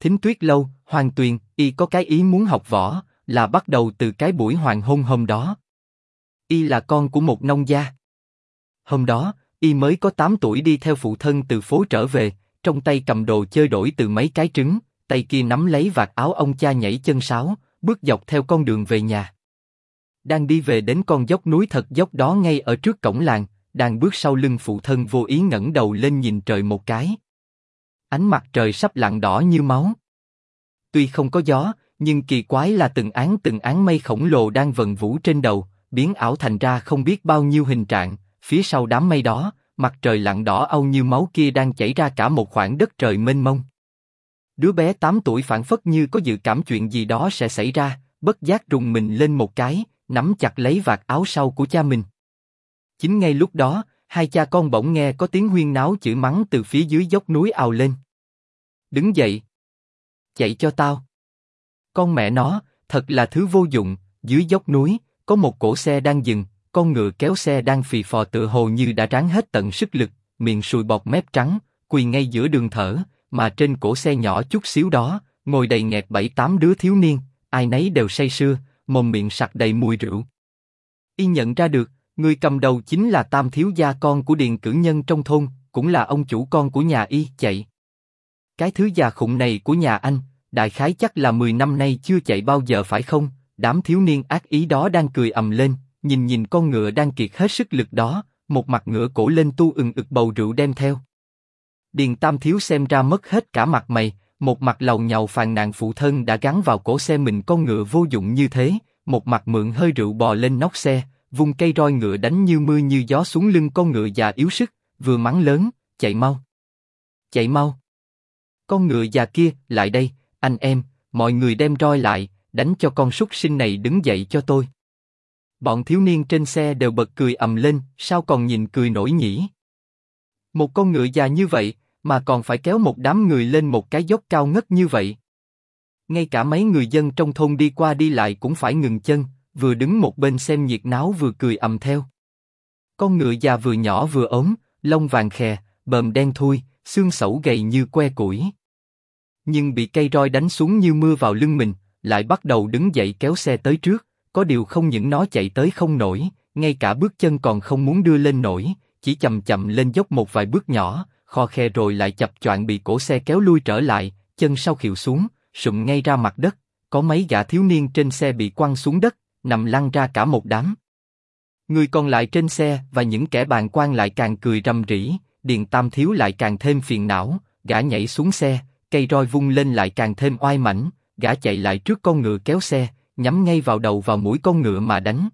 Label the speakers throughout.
Speaker 1: Thính Tuyết Lâu, Hoàng Tuyền, y có cái ý muốn học võ, là bắt đầu từ cái buổi hoàng hôn hôm đó. Y là con của một nông gia. Hôm đó, y mới có 8 tuổi đi theo phụ thân từ phố trở về, trong tay cầm đồ chơi đổi từ mấy cái trứng, tay kia nắm lấy vạt áo ông cha nhảy chân sáo, bước dọc theo con đường về nhà. Đang đi về đến con dốc núi thật dốc đó ngay ở trước cổng làng, đang bước sau lưng phụ thân vô ý ngẩng đầu lên nhìn trời một cái. Ánh mặt trời sắp lặn đỏ như máu. Tuy không có gió, nhưng kỳ quái là từng áng mây khổng lồ đang vần vũ trên đầu, biến ảo thành ra không biết bao nhiêu hình trạng. Phía sau đám mây đó, mặt trời lặn đỏ au như máu kia đang chảy ra cả một khoảng đất trời mênh mông. Đứa bé 8 tuổi phảng phất như có dự cảm chuyện gì đó sẽ xảy ra, bất giác rùng mình lên một cái, nắm chặt lấy vạt áo sau của cha mình. Chính ngay lúc đó, hai cha con bỗng nghe có tiếng huyên náo chửi mắng từ phía dưới dốc núi ào lên. Đứng dậy! Chạy cho tao! Con mẹ nó, thật là thứ vô dụng. Dưới dốc núi, có một cỗ xe đang dừng, con ngựa kéo xe đang phì phò tựa hồ như đã ráng hết tận sức lực, miệng sùi bọt mép trắng, quỳ ngay giữa đường thở, mà trên cỗ xe nhỏ chút xíu đó, ngồi đầy nghẹt 7-8 đứa thiếu niên, ai nấy đều say sưa, mồm miệng sặc đầy mùi rượu. Y nhận ra được, người cầm đầu chính là Tam thiếu gia con của Điền Cử Nhân trong thôn, cũng là ông chủ con của nhà Y. Chạy! Cái thứ già khụng này của nhà anh, đại khái chắc là 10 năm nay chưa chạy bao giờ phải không? Đám thiếu niên ác ý đó đang cười ầm lên, nhìn con ngựa đang kiệt hết sức lực đó, một mặt ngựa cổ lên tu ực bầu rượu đem theo. Điền Tam thiếu xem ra mất hết cả mặt mày, một mặt lầu nhầu phàn nàn phụ thân đã gắn vào cổ xe mình con ngựa vô dụng như thế, một mặt mượn hơi rượu bò lên nóc xe, vung cây roi ngựa đánh như mưa như gió xuống lưng con ngựa già yếu sức, vừa mắng lớn, chạy mau! Chạy mau! Con ngựa già kia, lại đây, anh em, mọi người đem roi lại, đánh cho con súc sinh này đứng dậy cho tôi. Bọn thiếu niên trên xe đều bật cười ầm lên, sao còn nhìn cười nổi nhỉ? Một con ngựa già như vậy, mà còn phải kéo một đám người lên một cái dốc cao ngất như vậy. Ngay cả mấy người dân trong thôn đi qua đi lại cũng phải ngừng chân, vừa đứng một bên xem nhiệt náo vừa cười ầm theo. Con ngựa già vừa nhỏ vừa ốm, lông vàng khè, bờm đen thui, xương sẩu gầy như que củi. Nhưng bị cây roi đánh xuống như mưa vào lưng mình, lại bắt đầu đứng dậy kéo xe tới trước. Có điều không những nó chạy tới không nổi, ngay cả bước chân còn không muốn đưa lên nổi, chỉ chậm chậm lên dốc một vài bước nhỏ, kho khe rồi lại chập choạng bị cổ xe kéo lui trở lại, chân sau khuỵu xuống, sụm ngay ra mặt đất. Có mấy gã thiếu niên trên xe bị quăng xuống đất, nằm lăn ra cả một đám. Người còn lại trên xe và những kẻ bàng quan lại càng cười rầm rĩ, Điền Tam thiếu lại càng thêm phiền não, gã nhảy xuống xe, cây roi vung lên lại càng thêm oai mãnh, gã chạy lại trước con ngựa kéo xe, nhắm ngay vào đầu vào mũi con ngựa mà đánh.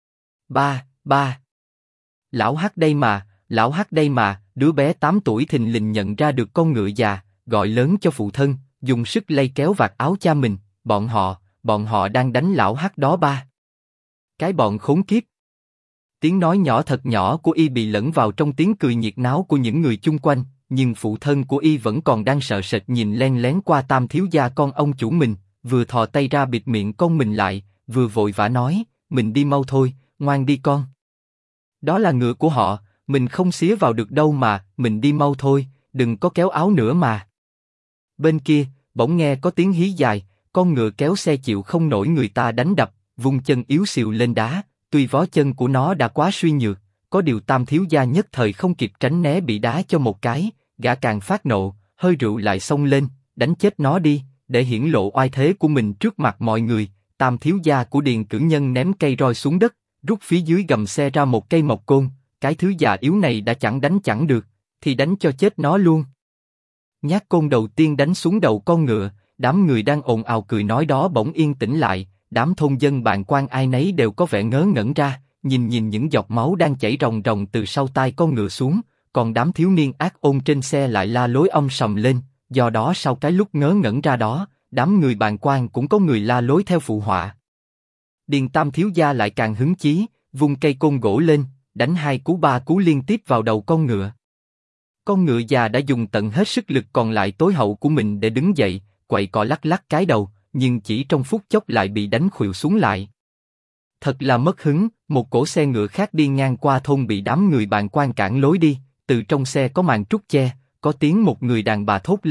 Speaker 1: Ba! Lão Hắc đây mà, lão Hắc đây mà! Đứa bé 8 tuổi thình lình nhận ra được con ngựa già, gọi lớn cho phụ thân, dùng sức lay kéo vạt áo cha mình. Bọn họ đang đánh lão Hắc đó ba! Cái bọn khốn kiếp! Tiếng nói nhỏ thật nhỏ của y bị lẫn vào trong tiếng cười nhiệt náo của những người chung quanh, nhưng phụ thân của y vẫn còn đang sợ sệt nhìn len lén qua Tam thiếu gia con ông chủ mình, vừa thò tay ra bịt miệng con mình lại, vừa vội vã nói, mình đi mau thôi, ngoan đi con. Đó là ngựa của họ, mình không xía vào được đâu mà, mình đi mau thôi, đừng có kéo áo nữa mà. Bên kia, bỗng nghe có tiếng hí dài, con ngựa kéo xe chịu không nổi người ta đánh đập, vung chân yếu xìu lên đá, tuy vó chân của nó đã quá suy nhược, có điều Tam thiếu gia nhất thời không kịp tránh né bị đá cho một cái, gã càng phát nộ, hơi rượu lại xông lên, đánh chết nó đi, để hiển lộ oai thế của mình trước mặt mọi người. Tam thiếu gia của Điền Cử Nhân ném cây roi xuống đất, rút phía dưới gầm xe ra một cây mộc côn, cái thứ già yếu này đã chẳng đánh chẳng được, thì đánh cho chết nó luôn. Nhát côn đầu tiên đánh xuống đầu con ngựa, đám người đang ồn ào cười nói đó bỗng yên tĩnh lại, đám thôn dân bàng quan ai nấy đều có vẻ ngớ ngẩn ra, nhìn những giọt máu đang chảy ròng ròng từ sau tai con ngựa xuống, còn đám thiếu niên ác ôn trên xe lại la lối om sòm lên, do đó sau cái lúc ngớ ngẩn ra đó, đám người bàng quan cũng có người la lối theo phụ họa. Điền Tam thiếu gia lại càng hứng chí, vung cây côn gỗ lên, đánh 2 cú 3 cú liên tiếp vào đầu con ngựa. Con ngựa già đã dùng tận hết sức lực còn lại tối hậu của mình để đứng dậy, quậy cọ lắc lắc cái đầu, nhưng chỉ trong phút chốc lại bị đánh khuỵu xuống lại. Thật là mất hứng, một cỗ xe ngựa khác đi ngang qua thôn bị đám người bàng quan cản lối đi, từ trong xe có màn trúc che, có tiếng một người đàn bà thốt lên,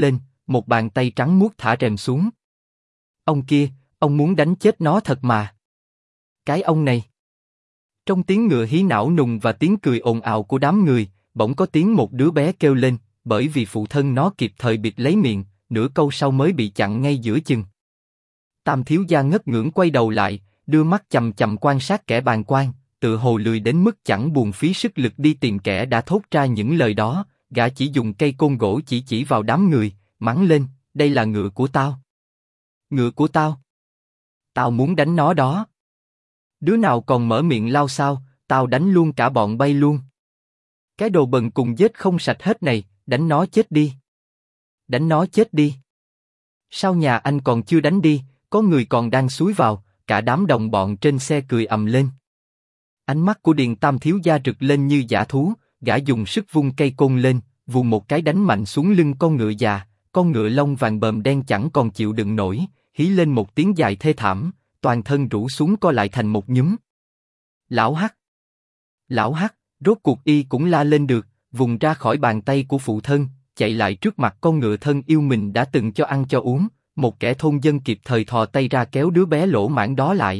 Speaker 1: một bàn tay trắng muốt thả rèm xuống. Ông kia, ông muốn đánh chết nó thật mà. Cái ông này. Trong tiếng ngựa hí não nùng và tiếng cười ồn ào của đám người, bỗng có tiếng một đứa bé kêu lên, bởi vì phụ thân nó kịp thời bịt lấy miệng, nửa câu sau mới bị chặn ngay giữa chừng. Tam thiếu gia ngất ngưỡng quay đầu lại, đưa mắt chằm chằm quan sát kẻ bàng quan, tự hồ lười đến mức chẳng buồn phí sức lực đi tìm kẻ đã thốt ra những lời đó. Gã chỉ dùng cây côn gỗ chỉ vào đám người, mắng lên, đây là ngựa của tao. Ngựa của tao. Tao muốn đánh nó đó. Đứa nào còn mở miệng lao sao, tao đánh luôn cả bọn bay luôn. Cái đồ bần cùng giết không sạch hết này, đánh nó chết đi. Đánh nó chết đi. Sao nhà anh còn chưa đánh đi, có người còn đang xúi vào, cả đám đồng bọn trên xe cười ầm lên. Ánh mắt của Điền Tam thiếu gia rực lên như dã thú, gã dùng sức vung cây côn lên, vung một cái đánh mạnh xuống lưng con ngựa già, con ngựa lông vàng bờm đen chẳng còn chịu đựng nổi, hí lên một tiếng dài thê thảm, toàn thân rũ xuống co lại thành một nhúm. Lão Hắc! Lão Hắc! Rốt cuộc y cũng la lên được, vùng ra khỏi bàn tay của phụ thân, chạy lại trước mặt con ngựa thân yêu mình đã từng cho ăn cho uống, một kẻ thôn dân kịp thời thò tay ra kéo đứa bé lỗ mãng đó lại.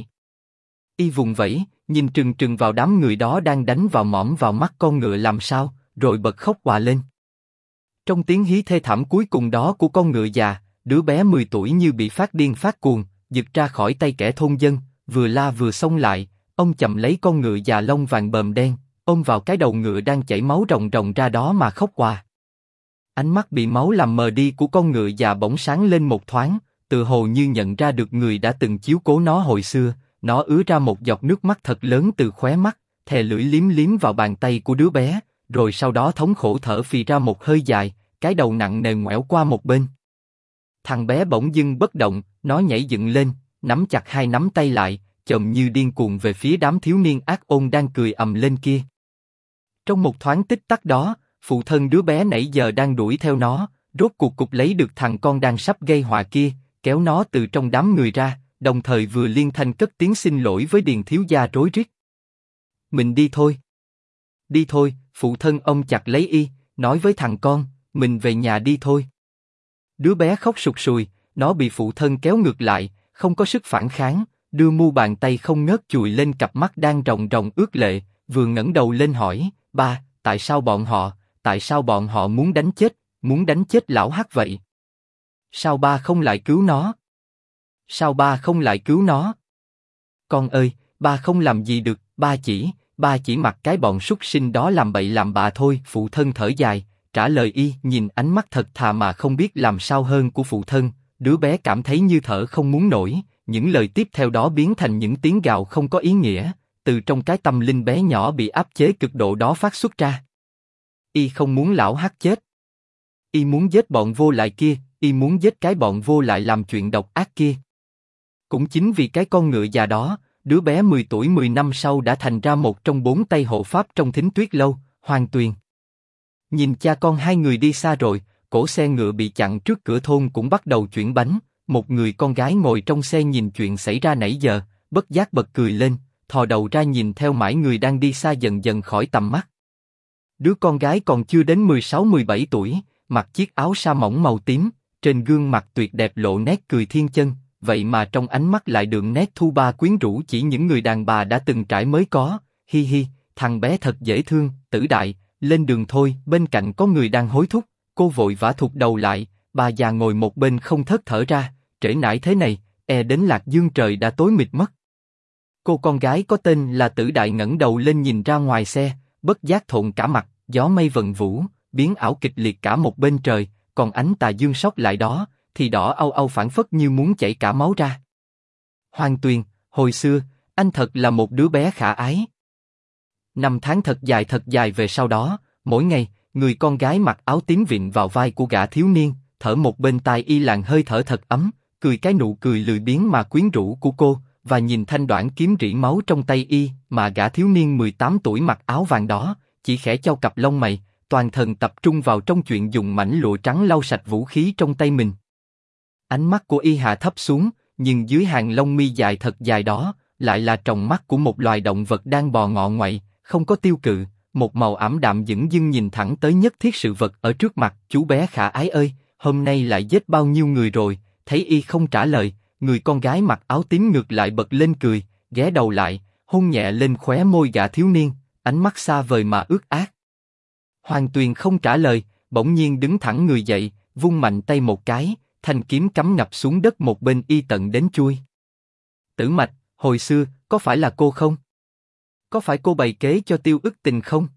Speaker 1: Y vùng vẫy, nhìn trừng trừng vào đám người đó đang đánh vào mõm vào mắt con ngựa làm sao, rồi bật khóc òa lên. Trong tiếng hí thê thảm cuối cùng đó của con ngựa già, đứa bé 10 tuổi như bị phát điên phát cuồng, giật ra khỏi tay kẻ thôn dân, vừa la vừa xông lại, ông chầm lấy con ngựa già lông vàng bờm đen, ôm vào cái đầu ngựa đang chảy máu ròng ròng ra đó mà khóc òa. Ánh mắt bị máu làm mờ đi của con ngựa già bỗng sáng lên một thoáng, tự hồ như nhận ra được người đã từng chiếu cố nó hồi xưa, nó ứa ra một giọt nước mắt thật lớn từ khóe mắt, thè lưỡi liếm liếm vào bàn tay của đứa bé, rồi sau đó thống khổ thở phì ra một hơi dài, cái đầu nặng nề ngoẻo qua một bên. Thằng bé bỗng dưng bất động, nó nhảy dựng lên, nắm chặt hai nắm tay lại, chồm như điên cuồng về phía đám thiếu niên ác ôn đang cười ầm lên kia. Trong một thoáng tích tắc đó, phụ thân đứa bé nãy giờ đang đuổi theo nó, rốt cuộc cục lấy được thằng con đang sắp gây họa kia, kéo nó từ trong đám người ra, đồng thời vừa liên thanh cất tiếng xin lỗi với Điền thiếu gia rối rít. Mình đi thôi. Đi thôi, phụ thân ông chặt lấy y, nói với thằng con, mình về nhà đi thôi. Đứa bé khóc sụt sùi, nó bị phụ thân kéo ngược lại, không có sức phản kháng, đưa mu bàn tay không ngớt chùi lên cặp mắt đang ròng ròng ướt lệ, vừa ngẩng đầu lên hỏi, ba, tại sao bọn họ muốn đánh chết lão Hắc vậy? Sao ba không lại cứu nó? Sao ba không lại cứu nó? Con ơi, ba không làm gì được, ba chỉ mặc cái bọn súc sinh đó làm bậy làm bạ thôi. Phụ thân thở dài, trả lời y, nhìn ánh mắt thật thà mà không biết làm sao hơn của phụ thân, đứa bé cảm thấy như thở không muốn nổi, những lời tiếp theo đó biến thành những tiếng gào không có ý nghĩa, từ trong cái tâm linh bé nhỏ bị áp chế cực độ đó phát xuất ra. Y không muốn lão Hắc chết. Y muốn giết bọn vô lại kia, y muốn giết cái bọn vô lại làm chuyện độc ác kia. Cũng chính vì cái con ngựa già đó, đứa bé 10 tuổi 10 năm sau đã thành ra một trong 4 tay hộ pháp trong Thính Tuyết Lâu, Hoàng Tuyền. Nhìn cha con hai người đi xa rồi, cỗ xe ngựa bị chặn trước cửa thôn cũng bắt đầu chuyển bánh, một người con gái ngồi trong xe nhìn chuyện xảy ra nãy giờ, bất giác bật cười lên, thò đầu ra nhìn theo mãi người đang đi xa dần dần khỏi tầm mắt. Đứa con gái còn chưa đến 16-17 tuổi, mặc chiếc áo sa mỏng màu tím, trên gương mặt tuyệt đẹp lộ nét cười thiên chân, vậy mà trong ánh mắt lại đượm nét thu ba quyến rũ chỉ những người đàn bà đã từng trải mới có. Hi hi, thằng bé thật dễ thương. Tử Đại, lên đường thôi. Bên cạnh có người đang hối thúc, cô vội vã thụt đầu lại. Bà già ngồi một bên không thớt thở ra, trễ nải thế này, đến Lạc Dương trời đã tối mịt mất. Cô con gái có tên là Tử Đại ngẩng đầu lên nhìn ra ngoài xe, bất giác thộn cả mặt. Gió mây vần vũ, biến ảo kịch liệt cả một bên trời, còn ánh tà dương sóc lại đó, thì đỏ au au phảng phất như muốn chảy cả máu ra. Hoàng Tuyền, hồi xưa, anh thật là một đứa bé khả ái. Năm tháng thật dài về sau đó, mỗi ngày, người con gái mặc áo tím vịn vào vai của gã thiếu niên, thở một bên tai y làn hơi thở thật ấm, cười cái nụ cười lười biếng mà quyến rũ của cô, và nhìn thanh đoản kiếm rỉ máu trong tay y, mà gã thiếu niên 18 tuổi mặc áo vàng đó, chỉ khẽ chau cặp lông mày, toàn thần tập trung vào trong chuyện dùng mảnh lụa trắng lau sạch vũ khí trong tay mình. Ánh mắt của y hạ thấp xuống, nhưng dưới hàng lông mi dài thật dài đó, lại là tròng mắt của một loài động vật đang bò ngọ ngoậy, không có tiêu cự, một màu ảm đạm dửng dưng nhìn thẳng tới nhất thiết sự vật ở trước mặt. Chú bé khả ái ơi, hôm nay lại giết bao nhiêu người rồi? Thấy y không trả lời, người con gái mặc áo tím ngược lại bật lên cười, ghé đầu lại, hôn nhẹ lên khóe môi gã thiếu niên, ánh mắt xa vời mà ướt át. Hoàng Tuyền không trả lời, bỗng nhiên đứng thẳng người dậy, vung mạnh tay một cái, thanh kiếm cắm ngập xuống đất một bên y tận đến chui. Tử Mạch, hồi xưa, có phải là cô không? Có phải cô bày kế cho Tiêu Ức Tình không?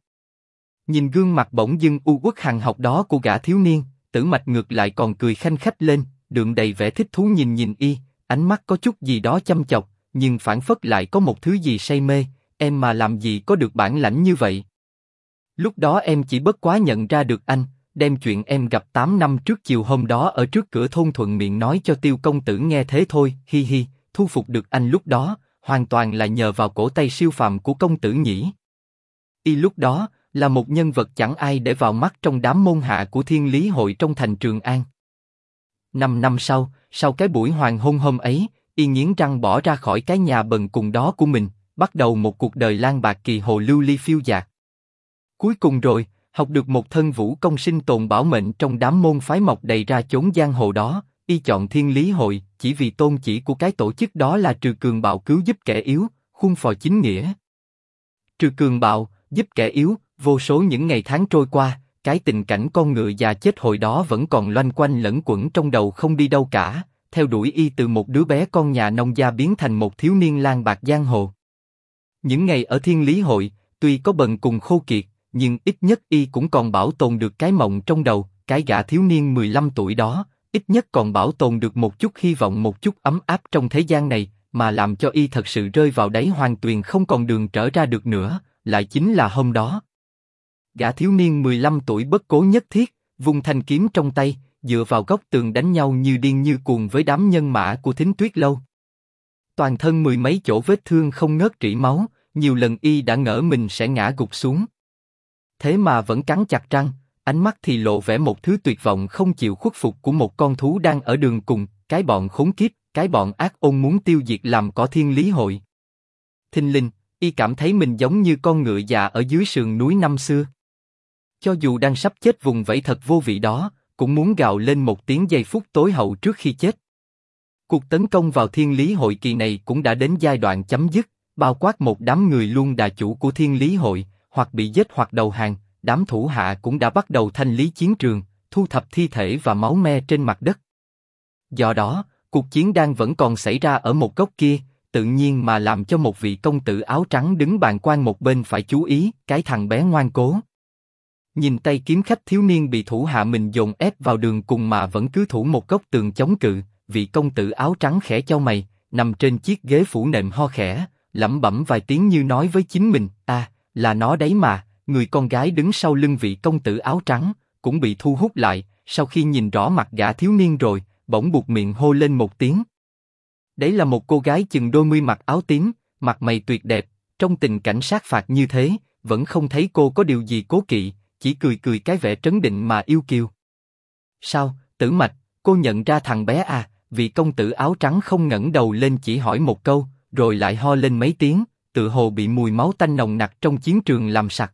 Speaker 1: Nhìn gương mặt bỗng dưng u uất hằn học đó của gã thiếu niên, Tử Mạch ngược lại còn cười khanh khách lên, đượm đầy vẻ thích thú nhìn y, ánh mắt có chút gì đó chăm chọc, nhưng phảng phất lại có một thứ gì say mê. Em mà làm gì có được bản lãnh như vậy? Lúc đó em chỉ bất quá nhận ra được anh, đem chuyện em gặp 8 năm trước chiều hôm đó ở trước cửa thôn thuận miệng nói cho Tiêu công tử nghe thế thôi, hi hi. Thu phục được anh lúc đó, hoàn toàn là nhờ vào cổ tay siêu phàm của công tử nhỉ. Y lúc đó là một nhân vật chẳng ai để vào mắt trong đám môn hạ của Thiên Lý hội trong thành Trường An. 5 năm sau cái buổi hoàng hôn hôm ấy, y nghiến răng bỏ ra khỏi cái nhà bần cùng đó của mình, bắt đầu một cuộc đời lang bạc kỳ hồ lưu ly phiêu dạt. Cuối cùng rồi, học được một thân vũ công sinh tồn bảo mệnh trong đám môn phái mọc đầy ra chốn giang hồ đó, y chọn Thiên Lý hội chỉ vì tôn chỉ của cái tổ chức đó là trừ cường bạo cứu giúp kẻ yếu, khuôn phò chính nghĩa. Trừ cường bạo, giúp kẻ yếu, vô số những ngày tháng trôi qua, cái tình cảnh con ngựa già chết hồi đó vẫn còn loanh quanh lẫn quẩn trong đầu không đi đâu cả, theo đuổi y từ một đứa bé con nhà nông gia biến thành một thiếu niên lang bạc giang hồ. Những ngày ở Thiên Lý hội, tuy có bần cùng khô kiệt, nhưng ít nhất y cũng còn bảo tồn được cái mộng trong đầu, cái gã thiếu niên 15 tuổi đó, ít nhất còn bảo tồn được một chút hy vọng, một chút ấm áp trong thế gian này, mà làm cho y thật sự rơi vào đáy Hoàng Tuyền không còn đường trở ra được nữa, lại chính là hôm đó. Gã thiếu niên 15 tuổi bất cố nhất thiết, vung thanh kiếm trong tay, dựa vào góc tường đánh nhau như điên như cuồng với đám nhân mã của Thính Tuyết lâu. Toàn thân mười mấy chỗ vết thương không ngớt rỉ máu, nhiều lần y đã ngỡ mình sẽ ngã gục xuống. Thế mà vẫn cắn chặt răng, ánh mắt thì lộ vẻ một thứ tuyệt vọng không chịu khuất phục của một con thú đang ở đường cùng, cái bọn khốn kiếp, cái bọn ác ôn muốn tiêu diệt làm cỏ Thiên Lý hội. Thình lình, y cảm thấy mình giống như con ngựa già ở dưới sườn núi năm xưa. Cho dù đang sắp chết vùng vẫy thật vô vị đó, cũng muốn gào lên một tiếng giây phút tối hậu trước khi chết. Cuộc tấn công vào Thiên Lý hội kỳ này cũng đã đến giai đoạn chấm dứt, bao quát một đám người luôn đà chủ của Thiên Lý hội, hoặc bị giết hoặc đầu hàng, đám thủ hạ cũng đã bắt đầu thanh lý chiến trường, thu thập thi thể và máu me trên mặt đất. Do đó, cuộc chiến đang vẫn còn xảy ra ở một góc kia, tự nhiên mà làm cho một vị công tử áo trắng đứng bàng quan một bên phải chú ý, cái thằng bé ngoan cố. Nhìn tay kiếm khách thiếu niên bị thủ hạ mình dồn ép vào đường cùng mà vẫn cứ thủ một góc tường chống cự, vị công tử áo trắng khẽ chau mày, nằm trên chiếc ghế phủ nệm ho khẽ, lẩm bẩm vài tiếng như nói với chính mình, là nó đấy mà. Người con gái đứng sau lưng vị công tử áo trắng cũng bị thu hút lại, sau khi nhìn rõ mặt gã thiếu niên rồi, bỗng buột miệng hô lên một tiếng. Đấy là một cô gái chừng đôi mươi mặc áo tím, mặt mày tuyệt đẹp, trong tình cảnh sát phạt như thế, vẫn không thấy cô có điều gì cố kỵ, chỉ cười cười cái vẻ trấn định mà yêu kiều. Sao, Tử Mạch, cô nhận ra thằng bé à? Vị công tử áo trắng không ngẩng đầu lên chỉ hỏi một câu, rồi lại ho lên mấy tiếng, tự hồ bị mùi máu tanh nồng nặc trong chiến trường làm sặc.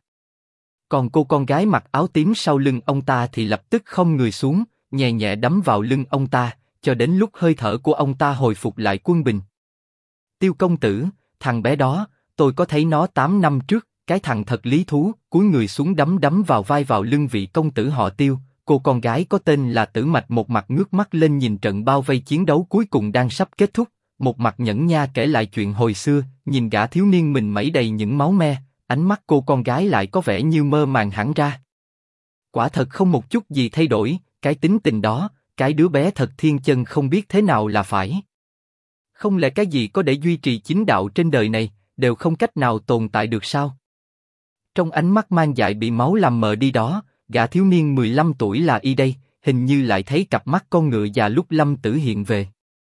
Speaker 1: Còn cô con gái mặc áo tím sau lưng ông ta thì lập tức khom người xuống, nhẹ nhẹ đấm vào lưng ông ta, cho đến lúc hơi thở của ông ta hồi phục lại quân bình. Tiêu công tử, thằng bé đó, tôi có thấy nó 8 năm trước, cái thằng thật lý thú, cúi người xuống đấm vào vai vào lưng vị công tử họ Tiêu. Cô con gái có tên là Tử Mạch một mặt ngước mắt lên nhìn trận bao vây chiến đấu cuối cùng đang sắp kết thúc, một mặt nhẫn nha kể lại chuyện hồi xưa, nhìn gã thiếu niên mình mẩy đầy những máu me, ánh mắt cô con gái lại có vẻ như mơ màng hẳn ra. Quả thật không một chút gì thay đổi, cái tính tình đó, cái đứa bé thật thiên chân không biết thế nào là phải. Không lẽ cái gì có để duy trì chính đạo trên đời này, đều không cách nào tồn tại được sao? Trong ánh mắt mang dại bị máu làm mờ đi đó, gã thiếu niên 15 tuổi là y đây, hình như lại thấy cặp mắt con ngựa già lúc lâm tử hiện về.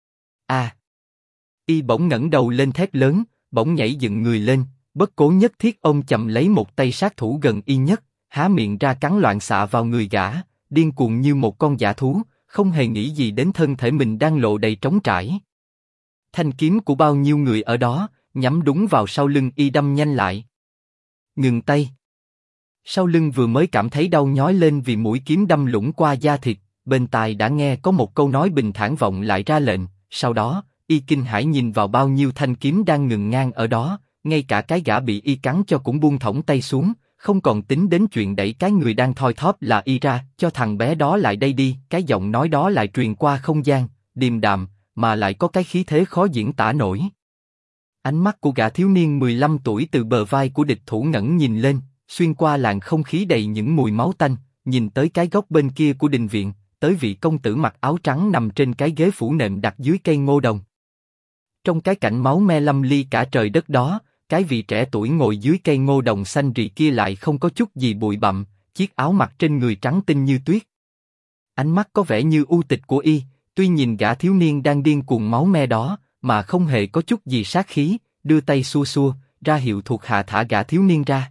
Speaker 1: Y bỗng ngẩng đầu lên thét lớn, bỗng nhảy dựng người lên, bất cố nhất thiết ôm chầm lấy một tay sát thủ gần y nhất, há miệng ra cắn loạn xạ vào người gã, điên cuồng như một con dã thú, không hề nghĩ gì đến thân thể mình đang lộ đầy trống trải. Thanh kiếm của bao nhiêu người ở đó, nhắm đúng vào sau lưng y đâm nhanh lại. Ngừng tay. Sau lưng vừa mới cảm thấy đau nhói lên vì mũi kiếm đâm lũng qua da thịt, bên tai đã nghe có một câu nói bình thản vọng lại ra lệnh, sau đó, y kinh hãi nhìn vào bao nhiêu thanh kiếm đang ngừng ngang ở đó, ngay cả cái gã bị y cắn cho cũng buông thõng tay xuống, không còn tính đến chuyện đẩy cái người đang thoi thóp là y ra, cho thằng bé đó lại đây đi, cái giọng nói đó lại truyền qua không gian, điềm đạm, mà lại có cái khí thế khó diễn tả nổi. Ánh mắt của gã thiếu niên 15 tuổi từ bờ vai của địch thủ ngẩng nhìn lên, xuyên qua làn không khí đầy những mùi máu tanh, nhìn tới cái góc bên kia của đình viện, tới vị công tử mặc áo trắng nằm trên cái ghế phủ nệm đặt dưới cây ngô đồng. Trong cái cảnh máu me lâm ly cả trời đất đó, cái vị trẻ tuổi ngồi dưới cây ngô đồng xanh rì kia lại không có chút gì bụi bặm, chiếc áo mặc trên người trắng tinh như tuyết. Ánh mắt có vẻ như u tịch của y, tuy nhìn gã thiếu niên đang điên cuồng máu me đó, mà không hề có chút gì sát khí, đưa tay xua xua, ra hiệu thuộc hạ thả gã thiếu niên ra.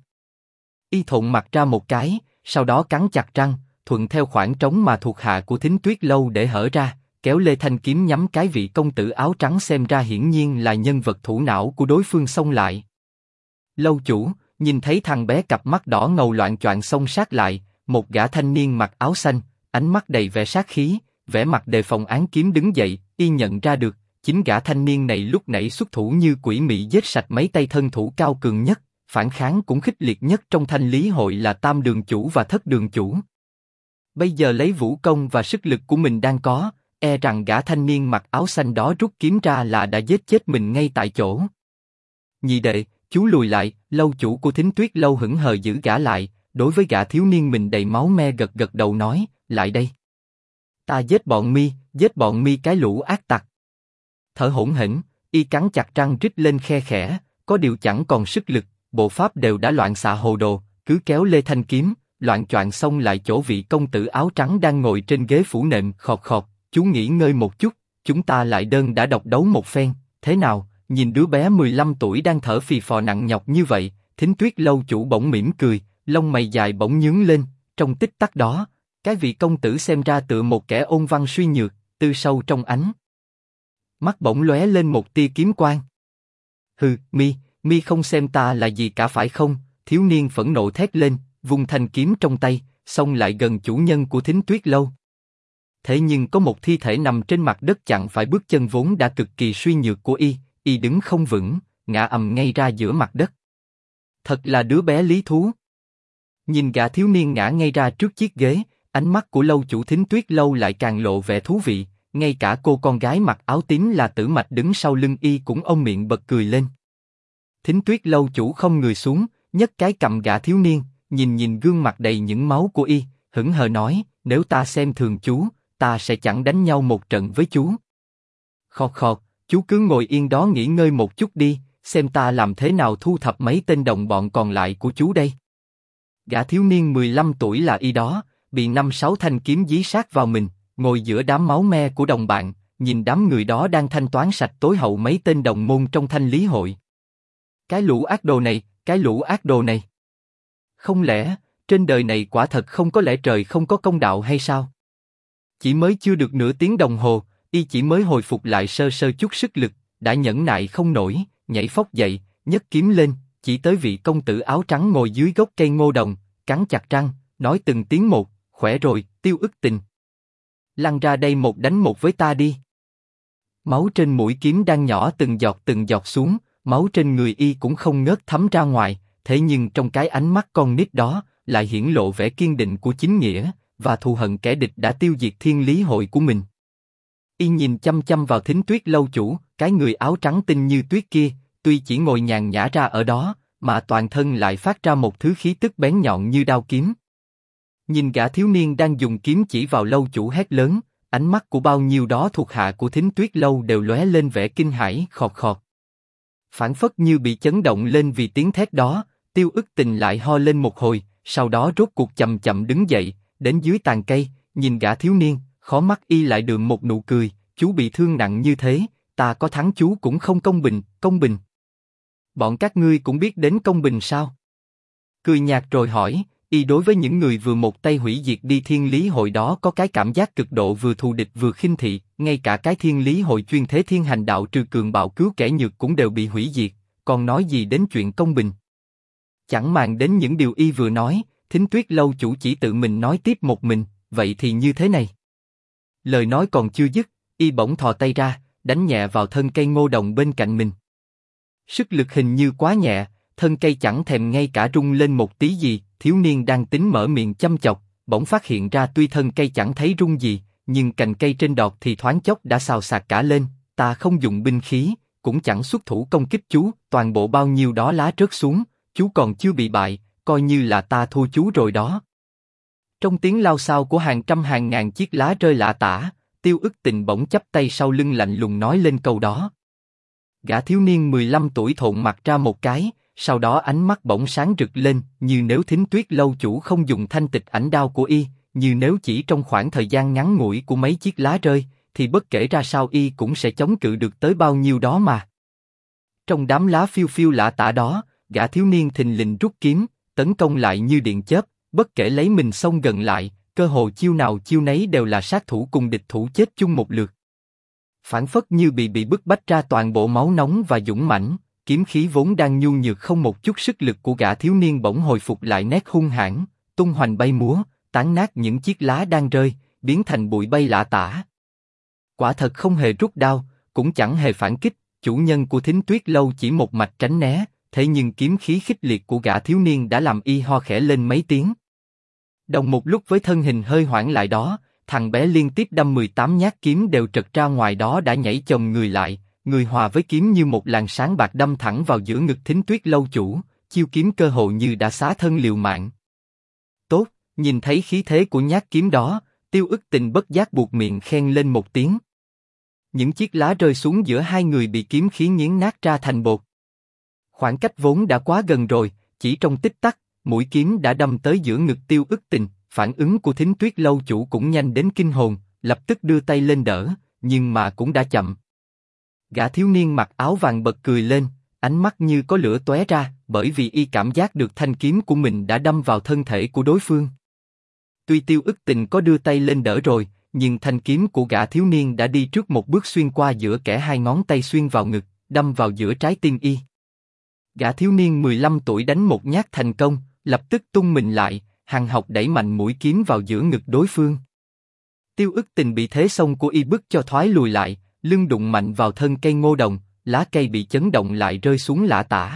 Speaker 1: Y thộn mặt ra một cái, sau đó cắn chặt răng, thuận theo khoảng trống mà thuộc hạ của Thính Tuyết Lâu để hở ra, kéo lê thanh kiếm nhắm cái vị công tử áo trắng xem ra hiển nhiên là nhân vật thủ não của đối phương xông lại. Lâu chủ, nhìn thấy thằng bé cặp mắt đỏ ngầu loạn choạng xông sát lại, một gã thanh niên mặc áo xanh, ánh mắt đầy vẻ sát khí, vẻ mặt đề phòng án kiếm đứng dậy, y nhận ra được, chính gã thanh niên này lúc nãy xuất thủ như quỷ mị giết sạch mấy tay thân thủ cao cường nhất, phản kháng cũng khích liệt nhất trong Thanh Lý hội là Tam đường chủ và Thất đường chủ. Bây giờ lấy vũ công và sức lực của mình đang có, e rằng gã thanh niên mặc áo xanh đó rút kiếm ra là đã giết chết mình ngay tại chỗ. Nhị đệ, chú lùi lại. Lâu chủ của Thính Tuyết Lâu hững hờ giữ gã lại, đối với gã thiếu niên mình đầy máu me gật gật đầu nói, lại đây. Ta giết bọn mi cái lũ ác tặc. Thở hổn hển, y cắn chặt răng rít lên khe khẽ, có điều chẳng còn sức lực, bộ pháp đều đã loạn xạ hồ đồ, cứ kéo lê thanh kiếm, loạn choạng xông lại chỗ vị công tử áo trắng đang ngồi trên ghế phủ nệm. Khọt khọt, chú nghỉ ngơi một chút, chúng ta lại đơn đã độc đấu một phen, thế nào? Nhìn đứa bé 15 tuổi đang thở phì phò nặng nhọc như vậy, Thính Tuyết Lâu chủ bỗng mỉm cười, lông mày dài bỗng nhướng lên, trong tích tắc đó, cái vị công tử xem ra tựa một kẻ ôn văn suy nhược, tư sâu trong ánh mắt bỗng lóe lên một tia kiếm quang. Hừ, mi không xem ta là gì cả phải không? Thiếu niên phẫn nộ thét lên, vung thanh kiếm trong tay, xông lại gần chủ nhân của Thính Tuyết Lâu. Thế nhưng có một thi thể nằm trên mặt đất chặn phải bước chân vốn đã cực kỳ suy nhược của y đứng không vững, ngã ầm ngay ra giữa mặt đất. Thật là đứa bé lý thú. Nhìn gã thiếu niên ngã ngay ra trước chiếc ghế, ánh mắt của lâu chủ Thính Tuyết Lâu lại càng lộ vẻ thú vị, ngay cả cô con gái mặc áo tím là Tử Mạch đứng sau lưng y cũng ôm miệng bật cười lên. Thính Tuyết Lâu chủ không người xuống, nhấc cái cầm gã thiếu niên, nhìn gương mặt đầy những máu của y, hững hờ nói, nếu ta xem thường chú, ta sẽ chẳng đánh nhau một trận với chú. Khọt khọt, chú cứ ngồi yên đó nghỉ ngơi một chút đi, xem ta làm thế nào thu thập mấy tên đồng bọn còn lại của chú đây. Gã thiếu niên 15 tuổi là y đó, bị 5-6 thanh kiếm dí sát vào mình, ngồi giữa đám máu me của đồng bạn, nhìn đám người đó đang thanh toán sạch tối hậu mấy tên đồng môn trong Thanh Lý hội. Cái lũ ác đồ này. Không lẽ, trên đời này quả thật không có lẽ trời không có công đạo hay sao? Chỉ mới chưa được nửa tiếng đồng hồ, y chỉ mới hồi phục lại sơ sơ chút sức lực, đã nhẫn nại không nổi, nhảy phóc dậy, nhấc kiếm lên, chỉ tới vị công tử áo trắng ngồi dưới gốc cây ngô đồng, cắn chặt răng, nói từng tiếng một, khỏe rồi, Tiêu Ức Tình. Lăn ra đây một đánh một với ta đi. Máu trên mũi kiếm đang nhỏ từng giọt xuống, máu trên người y cũng không ngớt thấm ra ngoài, thế nhưng trong cái ánh mắt con nít đó, lại hiển lộ vẻ kiên định của chính nghĩa, và thù hận kẻ địch đã tiêu diệt Thiên Lý hội của mình. Y nhìn chăm chăm vào Thính Tuyết Lâu chủ, cái người áo trắng tinh như tuyết kia, tuy chỉ ngồi nhàn nhã ra ở đó, mà toàn thân lại phát ra một thứ khí tức bén nhọn như đao kiếm. Nhìn gã thiếu niên đang dùng kiếm chỉ vào lâu chủ hét lớn, ánh mắt của bao nhiêu đó thuộc hạ của Thính Tuyết Lâu đều lóe lên vẻ kinh hãi. Khọt khọt. Phảng phất như bị chấn động lên vì tiếng thét đó, Tiêu Ức Tình lại ho lên một hồi, sau đó rốt cuộc chậm chậm đứng dậy, đến dưới tàn cây, nhìn gã thiếu niên, khó mắt y lại đượm một nụ cười, chú bị thương nặng như thế, ta có thắng chú cũng không công bình. Bọn các ngươi cũng biết đến công bình sao? Cười nhạt rồi hỏi, y đối với những người vừa một tay hủy diệt đi Thiên Lý hội đó có cái cảm giác cực độ vừa thù địch vừa khinh thị, ngay cả cái Thiên Lý hội chuyên thế thiên hành đạo trừ cường bạo cứu kẻ nhược cũng đều bị hủy diệt, còn nói gì đến chuyện công bình? Chẳng màng đến những điều y vừa nói, Thính Tuyết Lâu chủ chỉ tự mình nói tiếp một mình, vậy thì như thế này. Lời nói còn chưa dứt, y bỗng thò tay ra, đánh nhẹ vào thân cây ngô đồng bên cạnh mình. Sức lực hình như quá nhẹ, thân cây chẳng thèm ngay cả rung lên một tí gì. Thiếu niên đang tính mở miệng chăm chọc, bỗng phát hiện ra tuy thân cây chẳng thấy rung gì, nhưng cành cây trên đọt thì thoáng chốc đã xào xạc cả lên. Ta không dùng binh khí, cũng chẳng xuất thủ công kích chú, toàn bộ bao nhiêu đó lá rớt xuống, chú còn chưa bị bại, coi như là ta thua chú rồi đó. Trong tiếng lao xao của hàng trăm hàng ngàn chiếc lá rơi lả tả, Tiêu Ức Tình bỗng chắp tay sau lưng lạnh lùng nói lên câu đó. Gã thiếu niên 15 tuổi thộn mặt ra một cái, sau đó ánh mắt bỗng sáng rực lên, như nếu Thính Tuyết lâu chủ không dùng thanh tịch ảnh đao của y, như nếu chỉ trong khoảng thời gian ngắn ngủi của mấy chiếc lá rơi, thì bất kể ra sao y cũng sẽ chống cự được tới bao nhiêu đó mà. Trong đám lá phiêu phiêu lả tả đó, gã thiếu niên thình lình rút kiếm, tấn công lại như điện chớp, bất kể lấy mình xông gần lại, cơ hồ chiêu nào chiêu nấy đều là sát thủ cùng địch thủ chết chung một lượt. Phản phất như bị bức bách ra toàn bộ máu nóng và dũng mãnh, kiếm khí vốn đang nhu nhược không một chút sức lực của gã thiếu niên bỗng hồi phục lại nét hung hãn, tung hoành bay múa, tán nát những chiếc lá đang rơi, biến thành bụi bay lả tả. Quả thật không hề rút đao, cũng chẳng hề phản kích, chủ nhân của Thính Tuyết lâu chỉ một mạch tránh né, thế nhưng kiếm khí khích liệt của gã thiếu niên đã làm y ho khẽ lên mấy tiếng. Đồng một lúc với thân hình hơi hoảng lại đó, thằng bé liên tiếp đâm 18 nhát kiếm đều trật ra ngoài đó đã nhảy chồng người lại, người hòa với kiếm như một làn sáng bạc đâm thẳng vào giữa ngực Thính Tuyết lâu chủ, chiêu kiếm cơ hồ như đã xá thân liều mạng. Tốt, nhìn thấy khí thế của nhát kiếm đó, Tiêu Ức Tình bất giác buột miệng khen lên một tiếng. Những chiếc lá rơi xuống giữa hai người bị kiếm khí nghiến nát ra thành bột. Khoảng cách vốn đã quá gần rồi, chỉ trong tích tắc, mũi kiếm đã đâm tới giữa ngực Tiêu Ức Tình. Phản ứng của Thính Tuyết lâu chủ cũng nhanh đến kinh hồn, lập tức đưa tay lên đỡ, nhưng mà cũng đã chậm. Gã thiếu niên mặc áo vàng bật cười lên, ánh mắt như có lửa tóe ra, bởi vì y cảm giác được thanh kiếm của mình đã đâm vào thân thể của đối phương. Tuy Tiêu Ức Tình có đưa tay lên đỡ rồi, nhưng thanh kiếm của gã thiếu niên đã đi trước một bước xuyên qua giữa kẽ hai ngón tay xuyên vào ngực, đâm vào giữa trái tim y. Gã thiếu niên 15 tuổi đánh một nhát thành công, lập tức tung mình lại, hằng học đẩy mạnh mũi kiếm vào giữa ngực đối phương. Tiêu Ức Tình bị thế xông của y bức cho thoái lùi lại, lưng đụng mạnh vào thân cây ngô đồng, lá cây bị chấn động lại rơi xuống lả tả.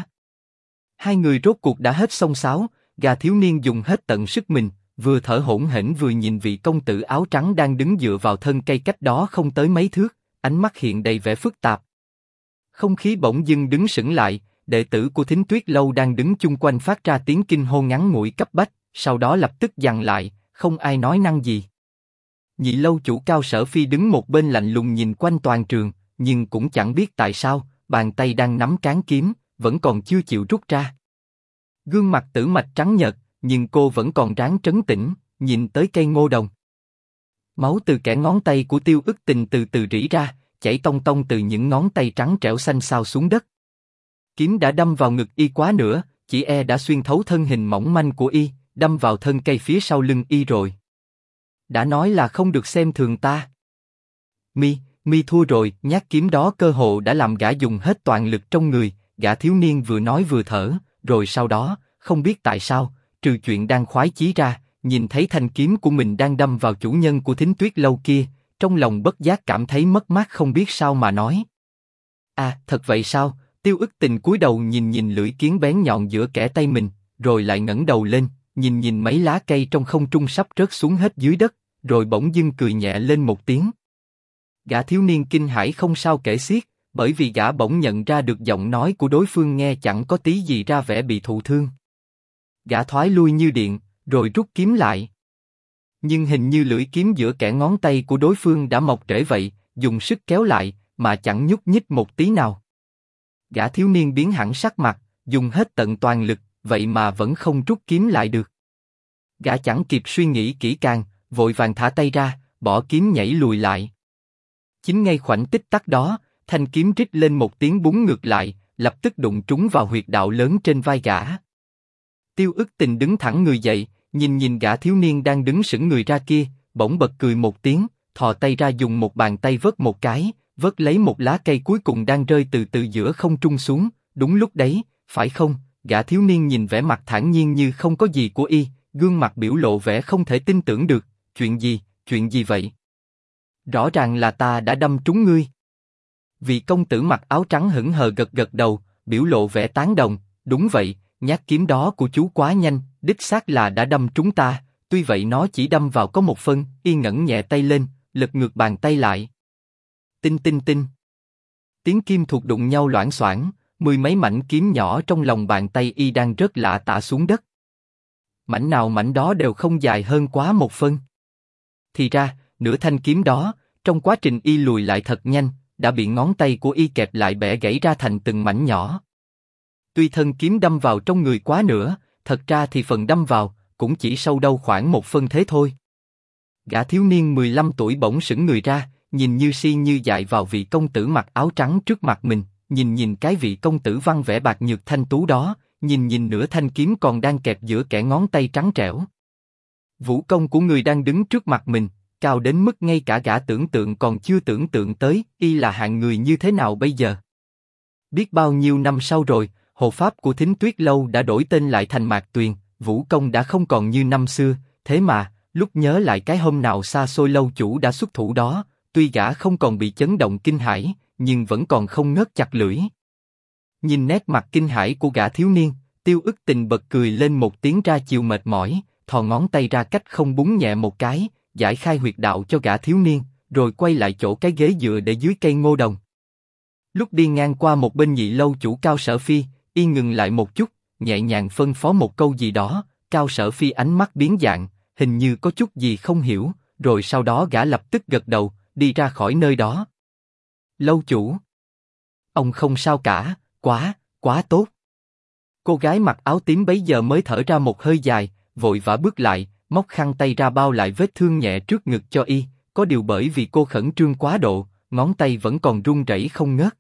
Speaker 1: Hai người rốt cuộc đã hết xông xáo, gã thiếu niên dùng hết tận sức mình, vừa thở hổn hển vừa nhìn vị công tử áo trắng đang đứng dựa vào thân cây cách đó không tới mấy thước, ánh mắt hiện đầy vẻ phức tạp. Không khí bỗng dưng đứng sững lại, đệ tử của Thính Tuyết lâu đang đứng chung quanh phát ra tiếng kinh hô ngắn ngủi cấp bách, sau đó lập tức dằn lại, không ai nói năng gì. Nhị lâu chủ Cao Sở Phi đứng một bên lạnh lùng nhìn quanh toàn trường, nhưng cũng chẳng biết tại sao, bàn tay đang nắm cán kiếm, vẫn còn chưa chịu rút ra. Gương mặt tử mạch trắng nhợt, nhưng cô vẫn còn ráng trấn tĩnh, nhìn tới cây ngô đồng. Máu từ kẽ ngón tay của Tiêu Ức Tình từ từ rỉ ra, chảy tông tông từ những ngón tay trắng trẻo xanh xao xuống đất. Kiếm đã đâm vào ngực y quá nữa, chỉ e đã xuyên thấu thân hình mỏng manh của y, đâm vào thân cây phía sau lưng y rồi. Đã nói là không được xem thường ta. Mi thua rồi, nhát kiếm đó cơ hồ đã làm gã dùng hết toàn lực trong người, gã thiếu niên vừa nói vừa thở, rồi sau đó, không biết tại sao, trừ chuyện đang khoái chí ra, nhìn thấy thanh kiếm của mình đang đâm vào chủ nhân của Thính Tuyết lâu kia, trong lòng bất giác cảm thấy mất mát không biết sao mà nói. À, thật vậy sao? Tiêu Ức Tình cúi đầu nhìn lưỡi kiếm bén nhọn giữa kẽ tay mình, rồi lại ngẩng đầu lên, nhìn mấy lá cây trong không trung sắp rớt xuống hết dưới đất, rồi bỗng dưng cười nhẹ lên một tiếng. Gã thiếu niên kinh hãi không sao kể xiết, bởi vì gã bỗng nhận ra được giọng nói của đối phương nghe chẳng có tí gì ra vẻ bị thụ thương. Gã thoái lui như điện, rồi rút kiếm lại. Nhưng hình như lưỡi kiếm giữa kẽ ngón tay của đối phương đã mọc rễ vậy, dùng sức kéo lại, mà chẳng nhúc nhích một tí nào. Gã thiếu niên biến hẳn sắc mặt, dùng hết tận toàn lực, vậy mà vẫn không rút kiếm lại được. Gã chẳng kịp suy nghĩ kỹ càng, vội vàng thả tay ra, bỏ kiếm nhảy lùi lại. Chính ngay khoảnh tích tắc đó, thanh kiếm rít lên một tiếng búng ngược lại, lập tức đụng trúng vào huyệt đạo lớn trên vai gã. Tiêu Ức Tình đứng thẳng người dậy, nhìn gã thiếu niên đang đứng sững người ra kia, bỗng bật cười một tiếng, thò tay ra dùng một bàn tay vớt một cái, vớt lấy một lá cây cuối cùng đang rơi từ từ giữa không trung xuống. Đúng lúc đấy, phải không? Gã thiếu niên nhìn vẻ mặt thản nhiên như không có gì của y, gương mặt biểu lộ vẻ không thể tin tưởng được. Chuyện gì vậy? Rõ ràng là ta đã đâm trúng ngươi. Vị công tử mặc áo trắng hững hờ gật gật đầu, biểu lộ vẻ tán đồng. Đúng vậy, nhát kiếm đó của chú quá nhanh, đích xác là đã đâm trúng ta. Tuy vậy nó chỉ đâm vào có một phân. Y ngẩng nhẹ tay lên, lật ngược bàn tay lại. Tinh tinh tinh. Tiếng kim thuộc đụng nhau loảng xoảng, mười mấy mảnh kiếm nhỏ trong lòng bàn tay Y đang rớt lả tả xuống đất. Mảnh nào mảnh đó đều không dài hơn quá một phân. Thì ra, nửa thanh kiếm đó, trong quá trình Y lùi lại thật nhanh, đã bị ngón tay của Y kẹp lại bẻ gãy ra thành từng mảnh nhỏ. Tuy thân kiếm đâm vào trong người quá nữa, thật ra thì phần đâm vào cũng chỉ sâu đâu khoảng một phân thế thôi. Gã thiếu niên 15 tuổi bỗng sững người ra, nhìn như si như dại vào vị công tử mặc áo trắng trước mặt mình, nhìn cái vị công tử văn vẻ bạc nhược thanh tú đó, nhìn nửa thanh kiếm còn đang kẹp giữa kẽ ngón tay trắng trẻo. Vũ công của người đang đứng trước mặt mình, cao đến mức ngay cả gã tưởng tượng còn chưa tưởng tượng tới. Y là hạng người như thế nào bây giờ? Biết bao nhiêu năm sau rồi, hộ pháp của Thính Tuyết Lâu đã đổi tên lại thành Mạc Tuyền, vũ công đã không còn như năm xưa. Thế mà, lúc nhớ lại cái hôm nào xa xôi lâu chủ đã xuất thủ đó, tuy gã không còn bị chấn động kinh hãi, nhưng vẫn còn không ngớt chặt lưỡi. Nhìn nét mặt kinh hãi của gã thiếu niên, Tiêu Ức Tình bật cười lên một tiếng ra chiều mệt mỏi, thò ngón tay ra cách không búng nhẹ một cái, giải khai huyệt đạo cho gã thiếu niên, rồi quay lại chỗ cái ghế dựa để dưới cây ngô đồng. Lúc đi ngang qua một bên nhị lâu chủ Cao Sở Phi, Y ngừng lại một chút, nhẹ nhàng phân phó một câu gì đó. Cao Sở Phi ánh mắt biến dạng, hình như có chút gì không hiểu, rồi sau đó gã lập tức gật đầu, đi ra khỏi nơi đó. Lâu chủ, ông không sao cả, quá tốt. Cô gái mặc áo tím bấy giờ mới thở ra một hơi dài, vội vã bước lại, móc khăn tay ra bao lại vết thương nhẹ trước ngực cho Y. Có điều bởi vì cô khẩn trương quá độ, ngón tay vẫn còn run rẩy không ngớt.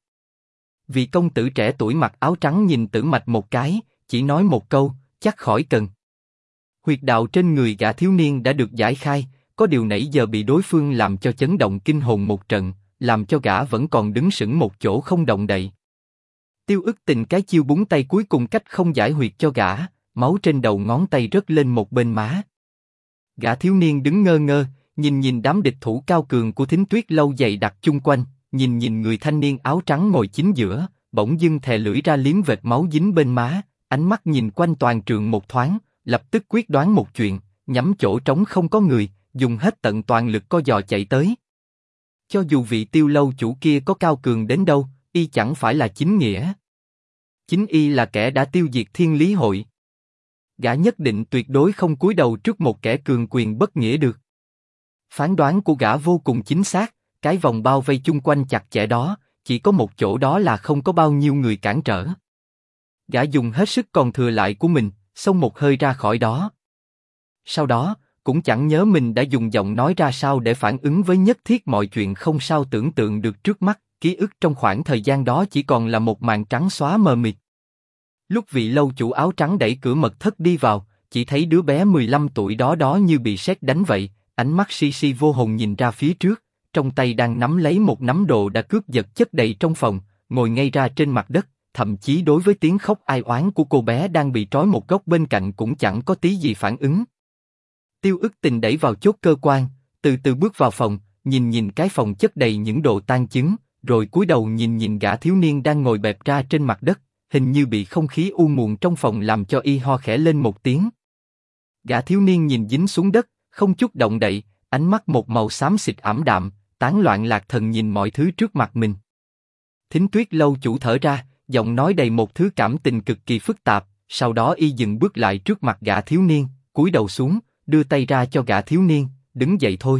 Speaker 1: Vị công tử trẻ tuổi mặc áo trắng nhìn Tử Mạch một cái, chỉ nói một câu, chắc khỏi cần. Huyệt đạo trên người gã thiếu niên đã được giải khai, có điều nãy giờ bị đối phương làm cho chấn động kinh hồn một trận, làm cho gã vẫn còn đứng sững một chỗ không động đậy. Tiêu Ức Tình cái chiêu búng tay cuối cùng cách không giải huyệt cho gã, máu trên đầu ngón tay rớt lên một bên má. Gã thiếu niên đứng ngơ ngơ, nhìn đám địch thủ cao cường của Thính Tuyết Lâu dày đặc chung quanh, nhìn người thanh niên áo trắng ngồi chính giữa, bỗng dưng thè lưỡi ra liếm vệt máu dính bên má, ánh mắt nhìn quanh toàn trường một thoáng, lập tức quyết đoán một chuyện, nhắm chỗ trống không có người, dùng hết tận toàn lực co giò chạy tới. Cho dù vị Tiêu lâu chủ kia có cao cường đến đâu, Y chẳng phải là chính nghĩa. Chính Y là kẻ đã tiêu diệt Thiên Lý Hội. Gã nhất định tuyệt đối không cúi đầu trước một kẻ cường quyền bất nghĩa được. Phán đoán của gã vô cùng chính xác, cái vòng bao vây chung quanh chặt chẽ đó, chỉ có một chỗ đó là không có bao nhiêu người cản trở. Gã dùng hết sức còn thừa lại của mình, xông một hơi ra khỏi đó. Sau đó, cũng chẳng nhớ mình đã dùng giọng nói ra sao để phản ứng với nhất thiết mọi chuyện không sao tưởng tượng được trước mắt, ký ức trong khoảng thời gian đó chỉ còn là một màn trắng xóa mờ mịt. Lúc vị lâu chủ áo trắng đẩy cửa mật thất đi vào, chỉ thấy đứa bé 15 tuổi đó như bị sét đánh vậy, ánh mắt si vô hồn nhìn ra phía trước, trong tay đang nắm lấy một nắm đồ đã cướp giật chất đầy trong phòng, ngồi ngay ra trên mặt đất, thậm chí đối với tiếng khóc ai oán của cô bé đang bị trói một góc bên cạnh cũng chẳng có tí gì phản ứng. Tiêu Ức Tình đẩy vào chốt cơ quan, từ từ bước vào phòng, nhìn cái phòng chất đầy những đồ tang chứng, rồi cúi đầu nhìn gã thiếu niên đang ngồi bẹp ra trên mặt đất, hình như bị không khí u muộn trong phòng làm cho Y ho khẽ lên một tiếng. Gã thiếu niên nhìn dính xuống đất, không chút động đậy, ánh mắt một màu xám xịt ảm đạm, tán loạn lạc thần nhìn mọi thứ trước mặt mình. Thính Tuyết Lâu chủ thở ra, giọng nói đầy một thứ cảm tình cực kỳ phức tạp, sau đó Y dừng bước lại trước mặt gã thiếu niên, cúi đầu xuống, đưa tay ra cho gã thiếu niên, đứng dậy thôi.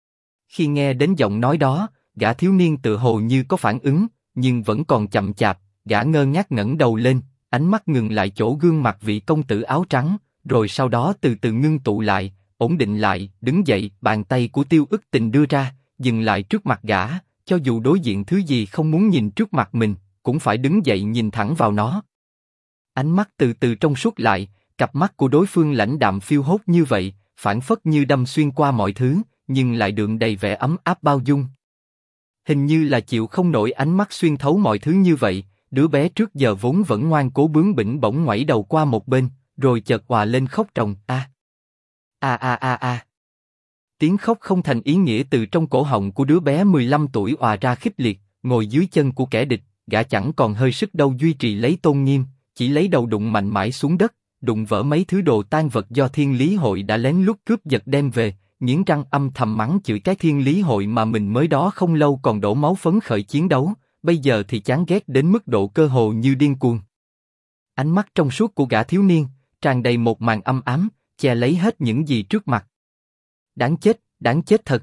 Speaker 1: Khi nghe đến giọng nói đó, gã thiếu niên tựa hồ như có phản ứng, nhưng vẫn còn chậm chạp, gã ngơ ngác ngẩng đầu lên, ánh mắt ngừng lại chỗ gương mặt vị công tử áo trắng, rồi sau đó từ từ ngưng tụ lại, ổn định lại, đứng dậy, bàn tay của Tiêu Ức Tình đưa ra, dừng lại trước mặt gã, cho dù đối diện thứ gì không muốn nhìn trước mặt mình, cũng phải đứng dậy nhìn thẳng vào nó. Ánh mắt từ từ trong suốt lại, cặp mắt của đối phương lãnh đạm phiêu hốt như vậy, phảng phất như đâm xuyên qua mọi thứ, nhưng lại đượm đầy vẻ ấm áp bao dung. Hình như là chịu không nổi ánh mắt xuyên thấu mọi thứ như vậy, đứa bé trước giờ vốn vẫn ngoan cố bướng bỉnh bỗng ngoảy đầu qua một bên, rồi chợt òa lên khóc ròng, a. Tiếng khóc không thành ý nghĩa từ trong cổ họng của đứa bé 15 tuổi òa ra khích liệt, ngồi dưới chân của kẻ địch, gã chẳng còn hơi sức đâu duy trì lấy tôn nghiêm, chỉ lấy đầu đụng mạnh mẽ xuống đất, đụng vỡ mấy thứ đồ tang vật do Thiên Lý Hội đã lén lút cướp giật đem về, nghiến răng âm thầm mắng chửi cái Thiên Lý Hội mà mình mới đó không lâu còn đổ máu phấn khởi chiến đấu, bây giờ thì chán ghét đến mức độ cơ hồ như điên cuồng. Ánh mắt trong suốt của gã thiếu niên, tràn đầy một màn âm ám, che lấy hết những gì trước mặt. Đáng chết thật.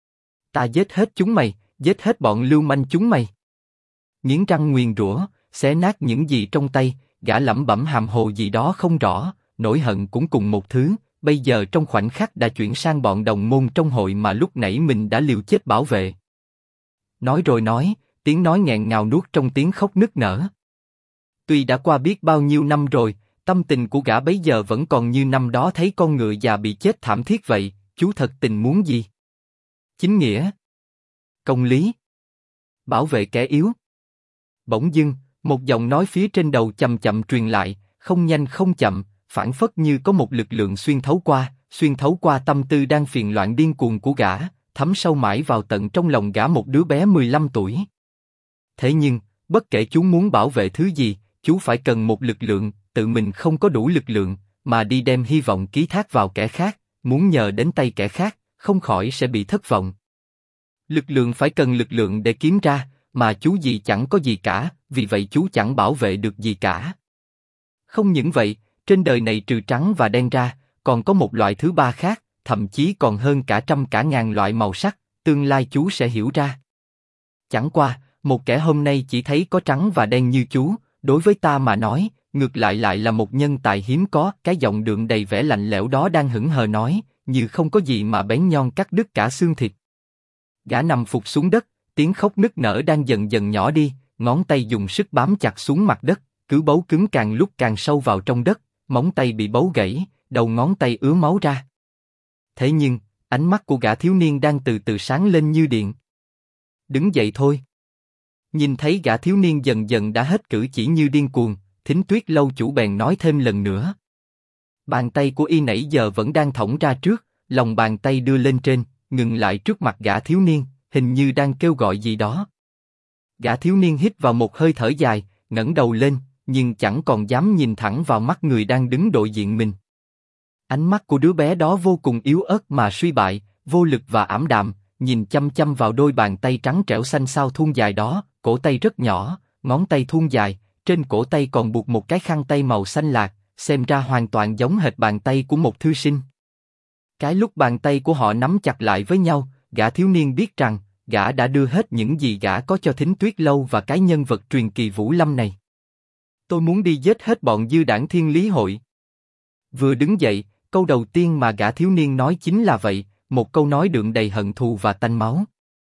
Speaker 1: Ta giết hết chúng mày, giết hết bọn lưu manh chúng mày. Nghiến răng nguyền rủa, xé nát những gì trong tay, gã lẩm bẩm hàm hồ gì đó không rõ, nỗi hận cũng cùng một thứ, bây giờ trong khoảnh khắc đã chuyển sang bọn đồng môn trong hội mà lúc nãy mình đã liều chết bảo vệ. Nói rồi nói, tiếng nói nghẹn ngào nuốt trong tiếng khóc nức nở. Tuy đã qua biết bao nhiêu năm rồi, tâm tình của gã bấy giờ vẫn còn như năm đó thấy con ngựa già bị chết thảm thiết vậy, chú thật tình muốn gì? Chính nghĩa, công lý, bảo vệ kẻ yếu. Bỗng dưng, một giọng nói phía trên đầu chậm chậm truyền lại, không nhanh không chậm, phảng phất như có một lực lượng xuyên thấu qua tâm tư đang phiền loạn điên cuồng của gã, thấm sâu mãi vào tận trong lòng gã một đứa bé 15 tuổi. Thế nhưng, bất kể chú muốn bảo vệ thứ gì, chú phải cần một lực lượng, tự mình không có đủ lực lượng, mà đi đem hy vọng ký thác vào kẻ khác, muốn nhờ đến tay kẻ khác, không khỏi sẽ bị thất vọng. Lực lượng phải cần lực lượng để kiếm ra, mà chú gì chẳng có gì cả, vì vậy chú chẳng bảo vệ được gì cả. Không những vậy, trên đời này trừ trắng và đen ra, còn có một loại thứ ba khác, thậm chí còn hơn cả trăm cả ngàn loại màu sắc, tương lai chú sẽ hiểu ra. Chẳng qua, một kẻ hôm nay chỉ thấy có trắng và đen như chú, đối với ta mà nói, ngược lại là một nhân tài hiếm có. Cái giọng đượm đầy vẻ lạnh lẽo đó đang hững hờ nói, như không có gì mà bén nhọn cắt đứt cả xương thịt. Gã nằm phục xuống đất, tiếng khóc nức nở đang dần dần nhỏ đi, ngón tay dùng sức bám chặt xuống mặt đất, cứ bấu cứng càng lúc càng sâu vào trong đất, móng tay bị bấu gãy, đầu ngón tay ứa máu ra. Thế nhưng, ánh mắt của gã thiếu niên đang từ từ sáng lên như điện. Đứng dậy thôi. Nhìn thấy gã thiếu niên dần dần đã hết cử chỉ như điên cuồng, Thính Tuyết Lâu chủ bèn nói thêm lần nữa. Bàn tay của y nãy giờ vẫn đang thõng ra trước, lòng bàn tay đưa lên trên, ngừng lại trước mặt gã thiếu niên, hình như đang kêu gọi gì đó. Gã thiếu niên hít vào một hơi thở dài, ngẩng đầu lên, nhưng chẳng còn dám nhìn thẳng vào mắt người đang đứng đối diện mình. Ánh mắt của đứa bé đó vô cùng yếu ớt mà suy bại, vô lực và ảm đạm, nhìn chăm chăm vào đôi bàn tay trắng trẻo xanh xao thon dài đó, cổ tay rất nhỏ, ngón tay thon dài, trên cổ tay còn buộc một cái khăn tay màu xanh lạt, xem ra hoàn toàn giống hệt bàn tay của một thư sinh. Cái lúc bàn tay của họ nắm chặt lại với nhau, gã thiếu niên biết rằng, gã đã đưa hết những gì gã có cho Thính Tuyết Lâu và cái nhân vật truyền kỳ Vũ Lâm này. Tôi muốn đi giết hết bọn dư đảng Thiên Lý Hội. Vừa đứng dậy, câu đầu tiên mà gã thiếu niên nói chính là vậy, một câu nói đượm đầy hận thù và tanh máu.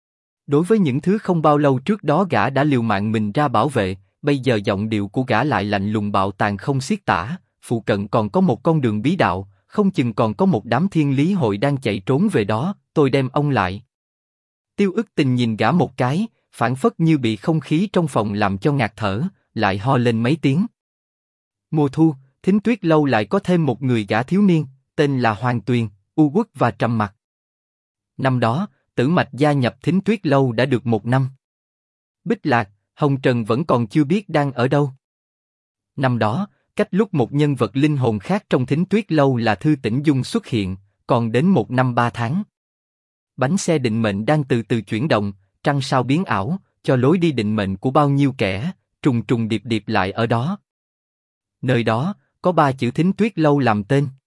Speaker 1: Đối với những thứ không bao lâu trước đó gã đã liều mạng mình ra bảo vệ, bây giờ giọng điệu của gã lại lạnh lùng bạo tàn không xiết tả, phụ cận còn có một con đường bí đạo, không chừng còn có một đám Thiên Lý Hội đang chạy trốn về đó, tôi đem ông lại. Tiêu Ức Tình nhìn gã một cái, phảng phất như bị không khí trong phòng làm cho ngạt thở, lại ho lên mấy tiếng. Mùa thu, Thính Tuyết Lâu lại có thêm một người gã thiếu niên, tên là Hoàng Tuyền, U Uất và Trầm Mặc. Năm đó, Tử Mạch gia nhập Thính Tuyết Lâu đã được 1 năm. Bích Lạc, Hồng Trần vẫn còn chưa biết đang ở đâu. Năm đó, cách lúc một nhân vật linh hồn khác trong Thính Tuyết Lâu là Thư Tĩnh Dung xuất hiện, còn đến 1 năm 3 tháng. Bánh xe định mệnh đang từ từ chuyển động, trăng sao biến ảo, cho lối đi định mệnh của bao nhiêu kẻ, trùng trùng điệp điệp lại ở đó. Nơi đó, có 3 chữ Thính Tuyết Lâu làm tên.